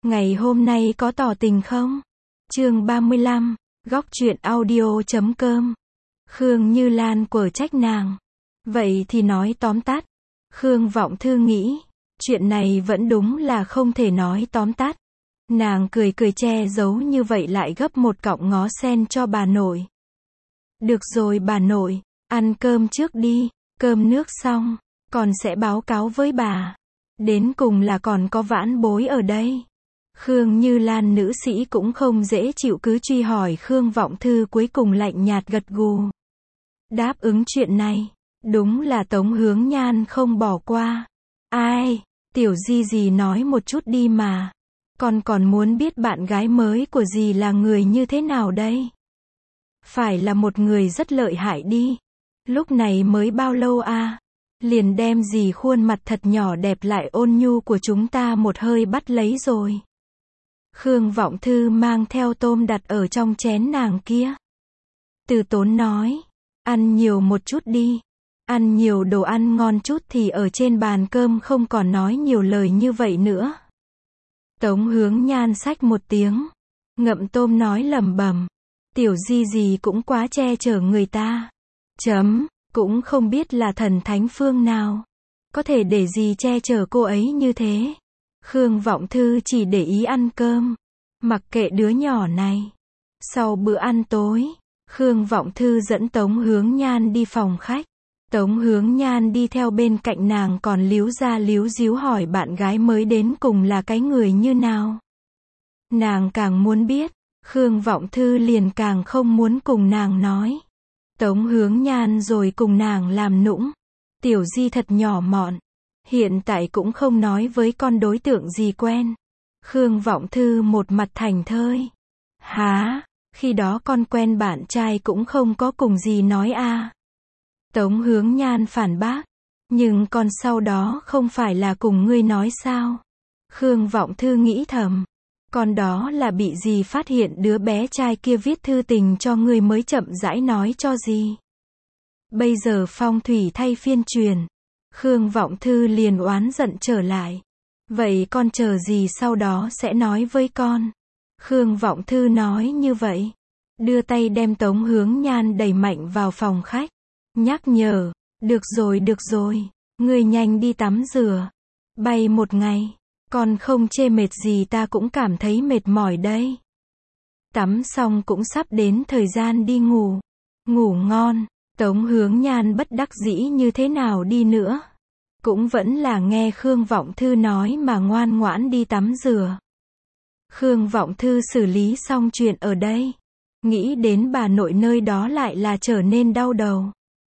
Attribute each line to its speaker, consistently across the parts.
Speaker 1: Ngày hôm nay có tỏ tình không? Chương 35, góc truyện audio.com. Khương Như Lan quở trách nàng. Vậy thì nói tóm tắt. Khương Vọng Thư nghĩ, chuyện này vẫn đúng là không thể nói tóm tắt. Nàng cười cười che giấu như vậy lại gấp một cọng ngó sen cho bà nội. Được rồi bà nội, ăn cơm trước đi, cơm nước xong, còn sẽ báo cáo với bà. Đến cùng là còn có vãn bối ở đây. Khương Như Lan nữ sĩ cũng không dễ chịu cứ truy hỏi Khương Vọng Thư cuối cùng lạnh nhạt gật gù. Đáp ứng chuyện này, đúng là Tống Hướng Nhan không bỏ qua. Ai, tiểu di dì nói một chút đi mà. Con còn muốn biết bạn gái mới của dì là người như thế nào đây? Phải là một người rất lợi hại đi. Lúc này mới bao lâu à? Liền đem dì khuôn mặt thật nhỏ đẹp lại ôn nhu của chúng ta một hơi bắt lấy rồi. Khương Vọng Thư mang theo tôm đặt ở trong chén nàng kia. Từ Tốn nói, ăn nhiều một chút đi. Ăn nhiều đồ ăn ngon chút thì ở trên bàn cơm không còn nói nhiều lời như vậy nữa. Tống Hướng Nhan xách một tiếng, ngậm tôm nói lẩm bẩm. Tiểu di gì cũng quá che chở người ta. Cũng không biết là thần thánh phương nào. Có thể để gì che chở cô ấy như thế. Khương Vọng Thư chỉ để ý ăn cơm. Mặc kệ đứa nhỏ này. Sau bữa ăn tối, Khương Vọng Thư dẫn Tống Hướng Nhan đi phòng khách. Tống Hướng Nhan đi theo bên cạnh nàng còn líu ra líu díu hỏi bạn gái mới đến cùng là cái người như nào. Nàng càng muốn biết, Khương Vọng Thư liền càng không muốn cùng nàng nói. Tống Hướng Nhan rồi cùng nàng làm nũng. Tiểu di thật nhỏ mọn. Hiện tại cũng không nói với con đối tượng gì quen. Khương Vọng Thư một mặt thảnh thơi. Hả, khi đó con quen bạn trai cũng không có cùng gì nói à. Tống Hướng Nhan phản bác. Nhưng con sau đó không phải là cùng ngươi nói sao? Khương Vọng Thư nghĩ thầm. Con đó là bị gì phát hiện đứa bé trai kia viết thư tình cho ngươi mới chậm rãi nói cho gì. Bây giờ phong thủy thay phiên truyền. Khương Vọng Thư liền oán giận trở lại. Vậy con chờ gì sau đó sẽ nói với con. Khương Vọng Thư nói như vậy. Đưa tay đem Tống Hướng Nhan đẩy mạnh vào phòng khách. Nhắc nhở. Được rồi. Ngươi nhanh đi tắm rửa. Bay một ngày. Con không chê mệt gì ta cũng cảm thấy mệt mỏi đây. Tắm xong cũng sắp đến thời gian đi ngủ. Ngủ ngon. Tống Hướng Nhan bất đắc dĩ như thế nào đi nữa. Cũng vẫn là nghe Khương Vọng Thư nói mà ngoan ngoãn đi tắm rửa. Khương Vọng Thư xử lý xong chuyện ở đây. Nghĩ đến bà nội nơi đó lại là trở nên đau đầu.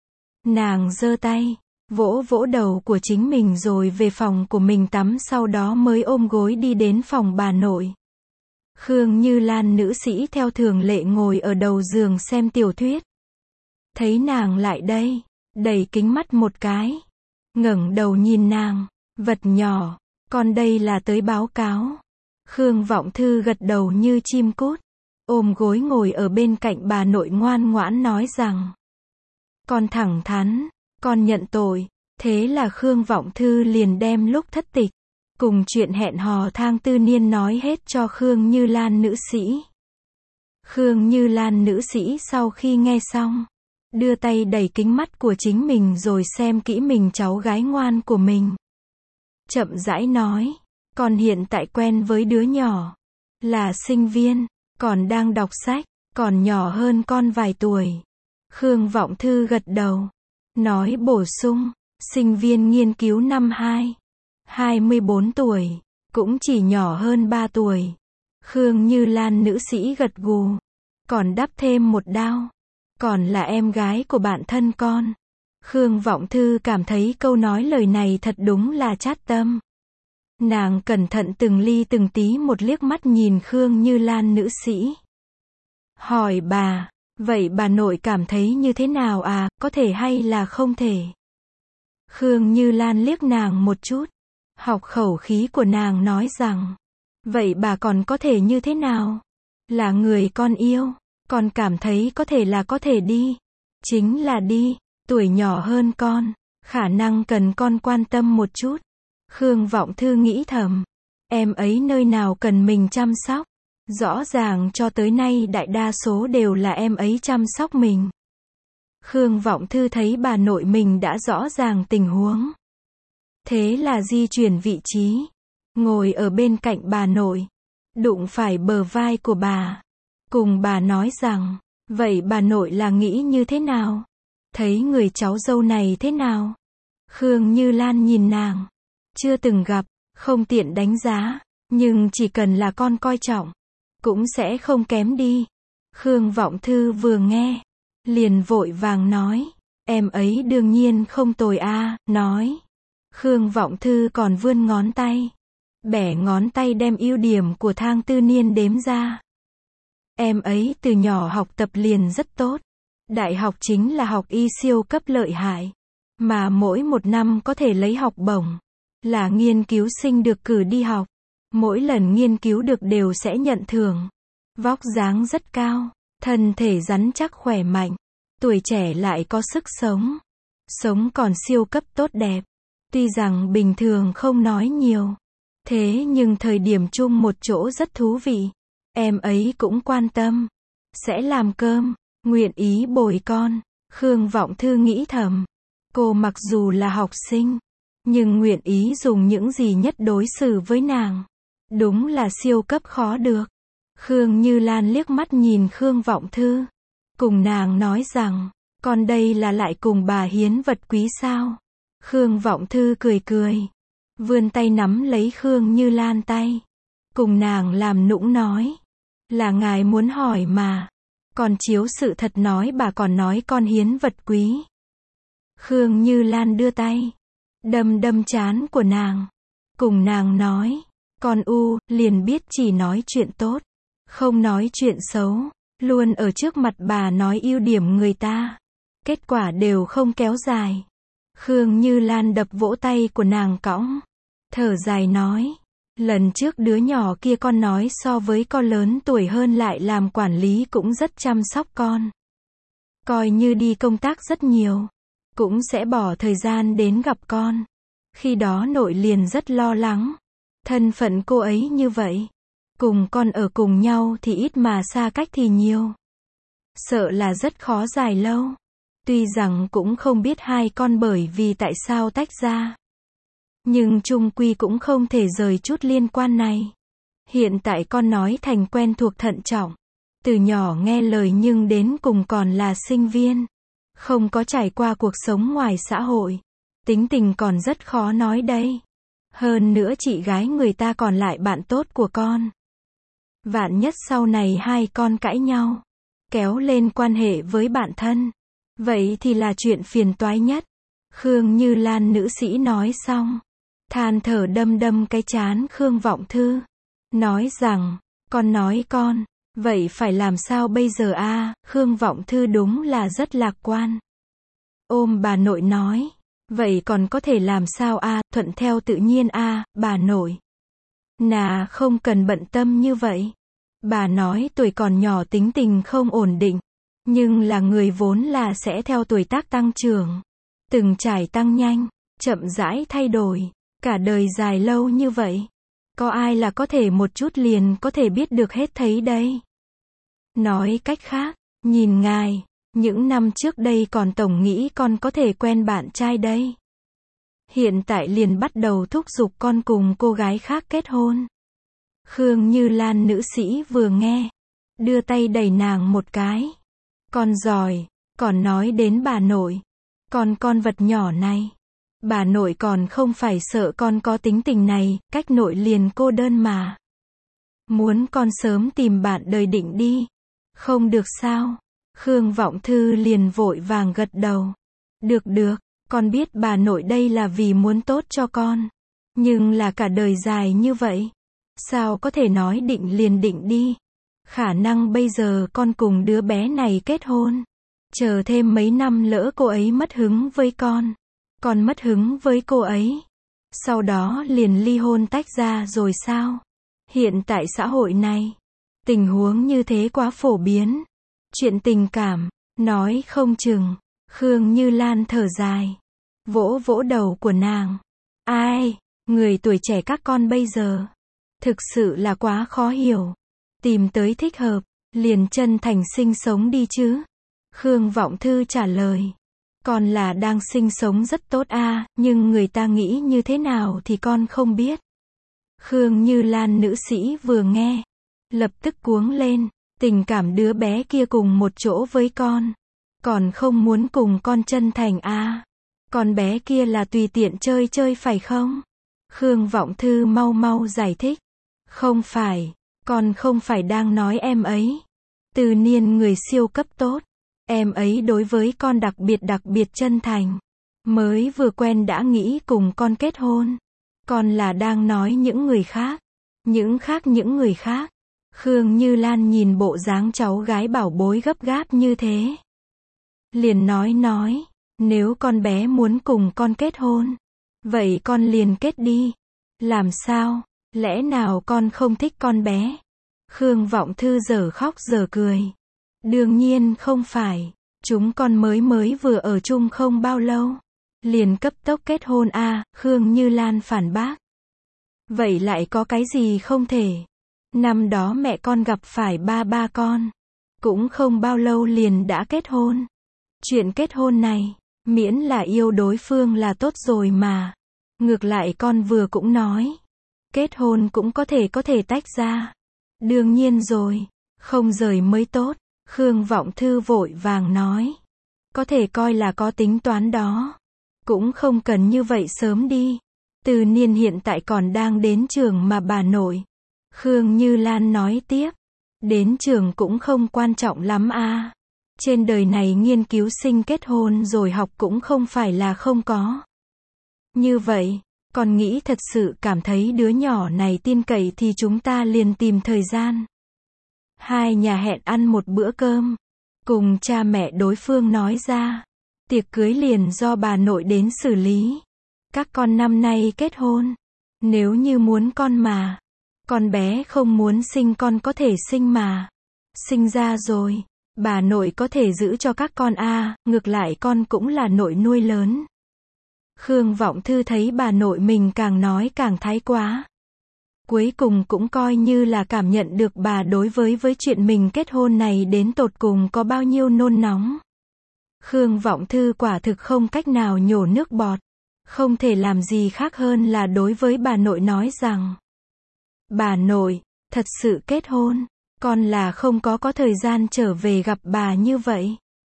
Speaker 1: Nàng giơ tay, vỗ vỗ đầu của chính mình rồi về phòng của mình tắm sau đó mới ôm gối đi đến phòng bà nội. Khương Như Lan nữ sĩ theo thường lệ ngồi ở đầu giường xem tiểu thuyết. Thấy nàng lại đây, đẩy kính mắt một cái. Ngẩng đầu nhìn nàng, vật nhỏ, con đây là tới báo cáo. Khương Vọng Thư gật đầu như chim cút, ôm gối ngồi ở bên cạnh bà nội ngoan ngoãn nói rằng. Con thẳng thắn, con nhận tội. Thế là Khương Vọng Thư liền đem lúc thất tịch, cùng chuyện hẹn hò thang tư niên nói hết cho Khương Như Lan nữ sĩ. Khương Như Lan nữ sĩ sau khi nghe xong, đưa tay đẩy kính mắt của chính mình rồi xem kỹ mình cháu gái ngoan của mình. Chậm rãi nói, con hiện tại quen với đứa nhỏ, là sinh viên, còn đang đọc sách, còn nhỏ hơn con vài tuổi. Khương Vọng Thư gật đầu, nói bổ sung, sinh viên nghiên cứu năm 2, 24 tuổi, cũng chỉ nhỏ hơn 3 tuổi. Khương Như Lan nữ sĩ gật gù, còn đắp thêm một đao, còn là em gái của bạn thân con. Khương Vọng Thư cảm thấy câu nói lời này thật đúng là chát tâm. Nàng cẩn thận từng ly từng tí một liếc mắt nhìn Khương Như Lan nữ sĩ. Hỏi bà, vậy bà nội cảm thấy như thế nào à, có thể hay là không thể? Khương Như Lan liếc nàng một chút, học khẩu khí của nàng nói rằng, vậy bà còn có thể như thế nào? Là người con yêu, con cảm thấy có thể là có thể đi. Chính là đi, tuổi nhỏ hơn con, khả năng cần con quan tâm một chút. Khương Vọng Thư nghĩ thầm, Em ấy nơi nào cần mình chăm sóc. Rõ ràng cho tới nay đại đa số đều là em ấy chăm sóc mình. Khương Vọng Thư thấy bà nội mình đã rõ ràng tình huống. Thế là di chuyển vị trí, ngồi ở bên cạnh bà nội, đụng phải bờ vai của bà, cùng bà nói rằng, vậy bà nội là nghĩ như thế nào? Thấy người cháu dâu này thế nào? Khương Như Lan nhìn nàng, chưa từng gặp, không tiện đánh giá, nhưng chỉ cần là con coi trọng, cũng sẽ không kém đi. Khương Vọng Thư vừa nghe, liền vội vàng nói, em ấy đương nhiên không tồi a, nói. Khương Vọng Thư còn vươn ngón tay, bẻ ngón tay đem ưu điểm của Thang Tư Niên đếm ra. Em ấy từ nhỏ học tập liền rất tốt. Đại học chính là học y siêu cấp lợi hại. Mà mỗi một năm có thể lấy học bổng. Là nghiên cứu sinh được cử đi học. Mỗi lần nghiên cứu được đều sẽ nhận thưởng. Vóc dáng rất cao. Thân thể rắn chắc khỏe mạnh. Tuổi trẻ lại có sức sống. Sống còn siêu cấp tốt đẹp. Tuy rằng bình thường không nói nhiều. Thế nhưng thời điểm chung một chỗ rất thú vị. Em ấy cũng quan tâm. Sẽ làm cơm. Nguyện ý bồi con. Khương Vọng Thư nghĩ thầm. Cô mặc dù là học sinh. Nhưng nguyện ý dùng những gì nhất đối xử với nàng. Đúng là siêu cấp khó được. Khương Như Lan liếc mắt nhìn Khương Vọng Thư. Cùng nàng nói rằng. Con đây là lại cùng bà hiến vật quý sao? Khương Vọng Thư cười cười. Vươn tay nắm lấy Khương Như Lan tay. Cùng nàng làm nũng nói. Là ngài muốn hỏi mà. Còn chiếu sự thật nói bà còn nói con hiến vật quý. Khương Như Lan đưa tay. Đâm đâm trán của nàng. Cùng nàng nói. Con liền biết chỉ nói chuyện tốt. Không nói chuyện xấu. Luôn ở trước mặt bà nói ưu điểm người ta. Kết quả đều không kéo dài. Khương Như Lan đập vỗ tay của nàng cõng. Thở dài nói. Lần trước đứa nhỏ kia con nói so với con lớn tuổi hơn lại làm quản lý cũng rất chăm sóc con. Coi như đi công tác rất nhiều. Cũng sẽ bỏ thời gian đến gặp con. Khi đó nội liền rất lo lắng. Thân phận cô ấy như vậy. Cùng con ở cùng nhau thì ít mà xa cách thì nhiều. Sợ là rất khó dài lâu. Tuy rằng cũng không biết hai con bởi vì tại sao tách ra. Nhưng chung quy cũng không thể rời chút liên quan này. Hiện tại con nói thành quen thuộc thận trọng. Từ nhỏ nghe lời nhưng đến cùng còn là sinh viên. Không có trải qua cuộc sống ngoài xã hội. Tính tình còn rất khó nói đây. Hơn nữa chị gái người ta còn lại bạn tốt của con. Vạn nhất sau này hai con cãi nhau. Kéo lên quan hệ với bạn thân. Vậy thì là chuyện phiền toái nhất. Khương Như Lan nữ sĩ nói xong. Than thở đâm đâm cái trán Khương Vọng Thư. Nói rằng, con nói con, vậy phải làm sao bây giờ a? Khương Vọng Thư đúng là rất lạc quan. Ôm bà nội nói, vậy còn có thể làm sao a? Thuận theo tự nhiên a, bà nội. Nà không cần bận tâm như vậy. Bà nói tuổi còn nhỏ tính tình không ổn định. Nhưng là người vốn là sẽ theo tuổi tác tăng trưởng. Từng trải tăng nhanh, chậm rãi thay đổi. Cả đời dài lâu như vậy. Có ai là có thể một chút liền có thể biết được hết thấy đây. Nói cách khác, nhìn ngài, những năm trước đây còn tổng nghĩ con có thể quen bạn trai đây. Hiện tại liền bắt đầu thúc giục con cùng cô gái khác kết hôn. Khương Như Lan nữ sĩ vừa nghe, đưa tay đẩy nàng một cái. Con giỏi, còn nói đến bà nội. Con vật nhỏ này. Bà nội còn không phải sợ con có tính tình này, cách nội liền cô đơn mà. Muốn con sớm tìm bạn đời định đi. Không được sao? Khương Vọng Thư liền vội vàng gật đầu. Được, con biết bà nội đây là vì muốn tốt cho con. Nhưng là cả đời dài như vậy. Sao có thể nói định liền định đi? Khả năng bây giờ con cùng đứa bé này kết hôn. Chờ thêm mấy năm lỡ cô ấy mất hứng với con mất hứng với cô ấy. Sau đó liền ly hôn tách ra rồi sao? Hiện tại xã hội này, tình huống như thế quá phổ biến. Chuyện tình cảm, nói không chừng. Khương Như Lan thở dài, vỗ vỗ đầu của nàng. Ai, người tuổi trẻ các con bây giờ, Thực sự là quá khó hiểu. Tìm tới thích hợp, liền chân thành sinh sống đi chứ. Khương Vọng Thư trả lời. Con là đang sinh sống rất tốt a, nhưng người ta nghĩ như thế nào thì con không biết. Khương Như Lan nữ sĩ vừa nghe, lập tức cuống lên, tình cảm đứa bé kia cùng một chỗ với con. Còn không muốn cùng con chân thành a. Con bé kia là tùy tiện chơi chơi phải không? Khương Vọng Thư mau mau giải thích. Không phải, con không phải đang nói em ấy. Từ Niên người siêu cấp tốt. Em ấy đối với con đặc biệt chân thành. Mới vừa quen đã nghĩ cùng con kết hôn. Con là đang nói những người khác. Những người khác. Khương Như Lan nhìn bộ dáng cháu gái bảo bối gấp gáp như thế. Liền nói, nếu con bé muốn cùng con kết hôn, vậy con liền kết đi. Làm sao, lẽ nào con không thích con bé? Khương Vọng Thư giờ khóc giờ cười. Đương nhiên không phải, chúng con mới vừa ở chung không bao lâu. Liền cấp tốc kết hôn a. Khương Như Lan phản bác. Vậy lại có cái gì không thể? Năm đó mẹ con gặp phải ba con. Cũng không bao lâu liền đã kết hôn. Chuyện kết hôn này, miễn là yêu đối phương là tốt rồi mà. Ngược lại con vừa cũng nói. Kết hôn cũng có thể tách ra. Đương nhiên rồi, không rời mới tốt. Khương Vọng Thư vội vàng nói. Có thể coi là có tính toán đó. Cũng không cần như vậy sớm đi. Từ Niên hiện tại còn đang đến trường mà bà nội. Khương Như Lan nói tiếp. Đến trường cũng không quan trọng lắm a. Trên đời này nghiên cứu sinh kết hôn rồi học cũng không phải là không có. Như vậy, con nghĩ thật sự cảm thấy đứa nhỏ này tin cậy thì chúng ta liền tìm thời gian. Hai nhà hẹn ăn một bữa cơm. Cùng cha mẹ đối phương nói ra. Tiệc cưới liền do bà nội đến xử lý. Các con năm nay kết hôn. Nếu như muốn con mà. Con bé không muốn sinh con có thể sinh mà. Sinh ra rồi. Bà nội có thể giữ cho các con a. Ngược lại con cũng là nội nuôi lớn. Khương Vọng Thư thấy bà nội mình càng nói càng thái quá. Cuối cùng cũng coi như là cảm nhận được bà đối với chuyện mình kết hôn này đến tột cùng có bao nhiêu nôn nóng. Khương Vọng Thư quả thực không cách nào nhổ nước bọt. Không thể làm gì khác hơn là đối với bà nội nói rằng. Bà nội, thật sự kết hôn, con là không có thời gian trở về gặp bà như vậy.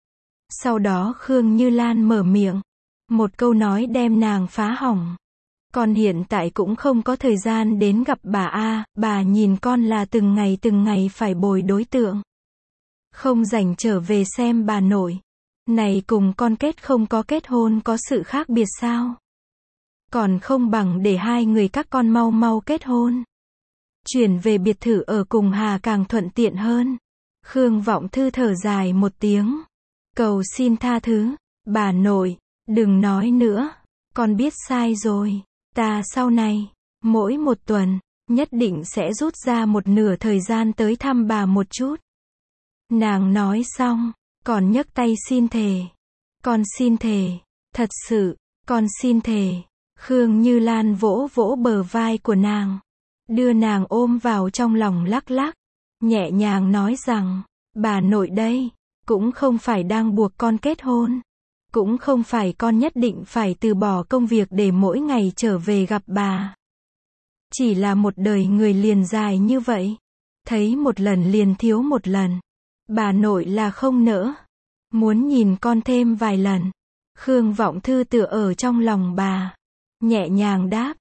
Speaker 1: Sau đó Khương Như Lan mở miệng. Một câu nói đem nàng phá hỏng. Con hiện tại cũng không có thời gian đến gặp bà a. Bà nhìn con là từng ngày phải bồi đối tượng. Không rảnh trở về xem bà nội. Này cùng con không có kết hôn có sự khác biệt sao? Còn không bằng để hai người các con mau mau kết hôn. Chuyển về biệt thự ở cùng Hà càng thuận tiện hơn. Khương Vọng Thư thở dài một tiếng. Cầu xin tha thứ. Bà nội, đừng nói nữa. Con biết sai rồi. Ta sau này, mỗi một tuần, nhất định sẽ rút ra một nửa thời gian tới thăm bà một chút. Nàng nói xong, còn nhấc tay xin thề. Con xin thề. Thật sự, con xin thề. Khương Như Lan vỗ vỗ bờ vai của nàng. Đưa nàng ôm vào trong lòng lắc lắc. Nhẹ nhàng nói rằng, bà nội đây, cũng không phải đang buộc con kết hôn. Cũng không phải con nhất định phải từ bỏ công việc để mỗi ngày trở về gặp bà. Chỉ là một đời người liền dài như vậy. Thấy một lần liền thiếu một lần. Bà nội là không nỡ. Muốn nhìn con thêm vài lần. Khương Vọng Thư tựa ở trong lòng bà. Nhẹ nhàng đáp,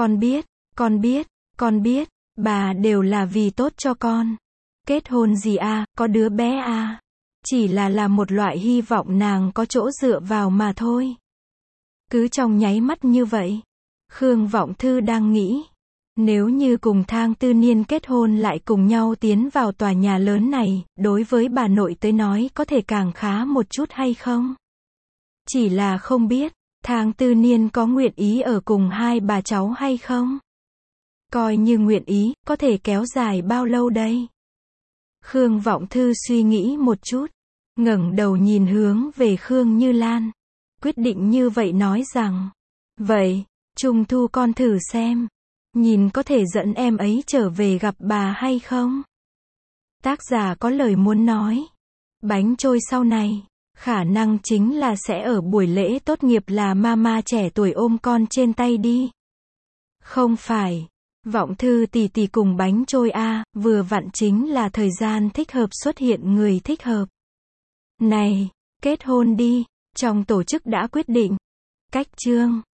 Speaker 1: con biết, bà đều là vì tốt cho con. Kết hôn gì a, có đứa bé a. Chỉ là một loại hy vọng nàng có chỗ dựa vào mà thôi. Cứ trong nháy mắt như vậy. Khương Vọng Thư đang nghĩ. Nếu như cùng Thang Tư Niên kết hôn lại cùng nhau tiến vào tòa nhà lớn này, đối với bà nội tới nói có thể càng khá một chút hay không? Chỉ là không biết, Thang Tư Niên có nguyện ý ở cùng hai bà cháu hay không? Coi như nguyện ý, có thể kéo dài bao lâu đây? Khương Vọng Thư suy nghĩ một chút, ngẩng đầu nhìn hướng về Khương Như Lan, quyết định như vậy nói rằng, vậy, Trung thu con thử xem. Nhìn có thể dẫn em ấy trở về gặp bà hay không? Tác giả có lời muốn nói. Bánh trôi sau này, khả năng chính là sẽ ở buổi lễ tốt nghiệp là mama trẻ tuổi ôm con trên tay đi. Không phải. Vọng thư tì tì cùng bánh trôi vừa vặn chính là thời gian thích hợp xuất hiện người thích hợp. Này, kết hôn đi, trong tổ chức đã quyết định. Cách chương